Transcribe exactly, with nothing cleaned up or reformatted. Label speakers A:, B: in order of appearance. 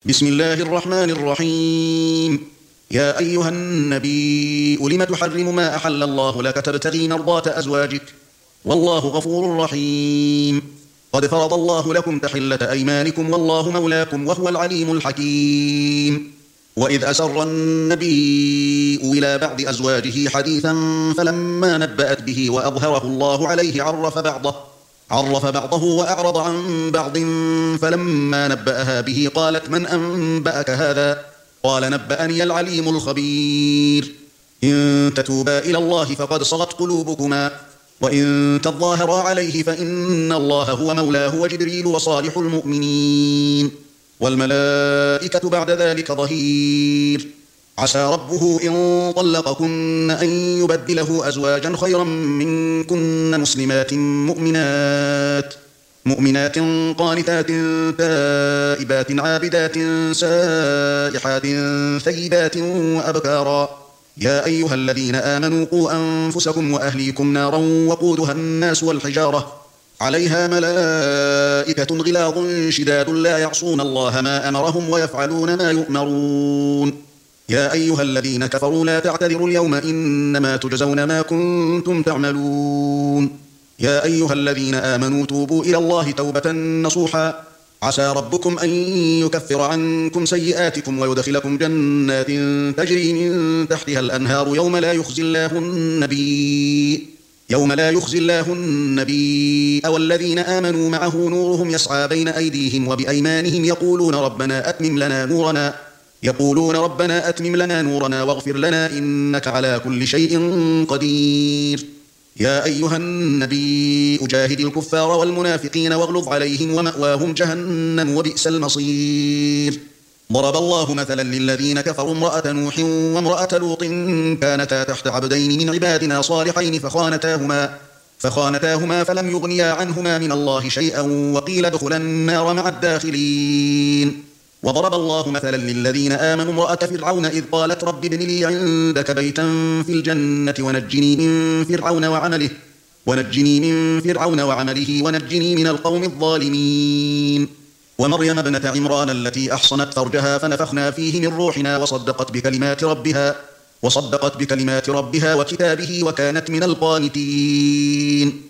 A: بسم الله الرحمن الرحيم. يا أيها النبي لم تحرم ما أحل الله لك تبتغي مرضات أزواجك والله غفور رحيم. قد فرض الله لكم تحلة أيمانكم والله مولاكم وهو العليم الحكيم. وإذ أسر النبي إلى بعض أزواجه حديثا فلما نبأت به وأظهره الله عليه عرف بعضه عرف بعضه وأعرض عن بعض فلما نبأها به قالت من أنبأك هذا؟ قال نبأني العليم الخبير. إن تتوبا إلى الله فقد صغت قلوبكما وإن تظاهرا عليه فإن الله هو مولاه وجبريل وصالح المؤمنين والملائكة بعد ذلك ظهير. عسى ربه إن طلقكن أن يبدله أزواجا خيرا منكن مسلمات مؤمنات مؤمنات قانتات تائبات عابدات سائحات ثيبات وأبكارا. يا أيها الذين آمنوا قوا أنفسكم وأهليكم نارا وقودها الناس والحجارة عليها ملائكة غلاظ شداد لا يعصون الله ما أمرهم ويفعلون ما يؤمرون. يا أيها الذين كفروا لا تعتذروا اليوم إنما تجزون ما كنتم تعملون. يا أيها الذين آمنوا توبوا إلى الله توبة نصوحا عسى ربكم أن يكفر عنكم سيئاتكم ويدخلكم جنات تجري من تحتها الأنهار يوم لا يخزي الله النبي يوم لا يخزي الله النبي والذين آمنوا معه نورهم يسعى بين أيديهم وبأيمانهم يقولون ربنا أتمم لنا نورنا يقولون ربنا أتمم لنا نورنا واغفر لنا إنك على كل شيء قدير. يا أيها النبي أجاهد الكفار والمنافقين واغلظ عليهم ومأواهم جهنم وبئس المصير. ضرب الله مثلا للذين كفروا امرأة نوح وامرأة لوط كانتا تحت عبدين من عبادنا صالحين فخانتاهما فخانتاهما فلم يغنيا عنهما من الله شيئا وقيل ادخلا النار مع الداخلين. وضرب الله مثلا للذين آمنوا امرأة فرعون إذ قالت رب ابن لي عندك بيتا في الجنة ونجني من فرعون وعمله ونجني من فرعون وعمله ونجني من القوم الظالمين. ومريم ابنة عمران التي أحصنت فرجها فنفخنا فيه من روحنا وصدقت بكلمات ربها وصدقت بكلمات ربها وكتابه وكانت من القانتين.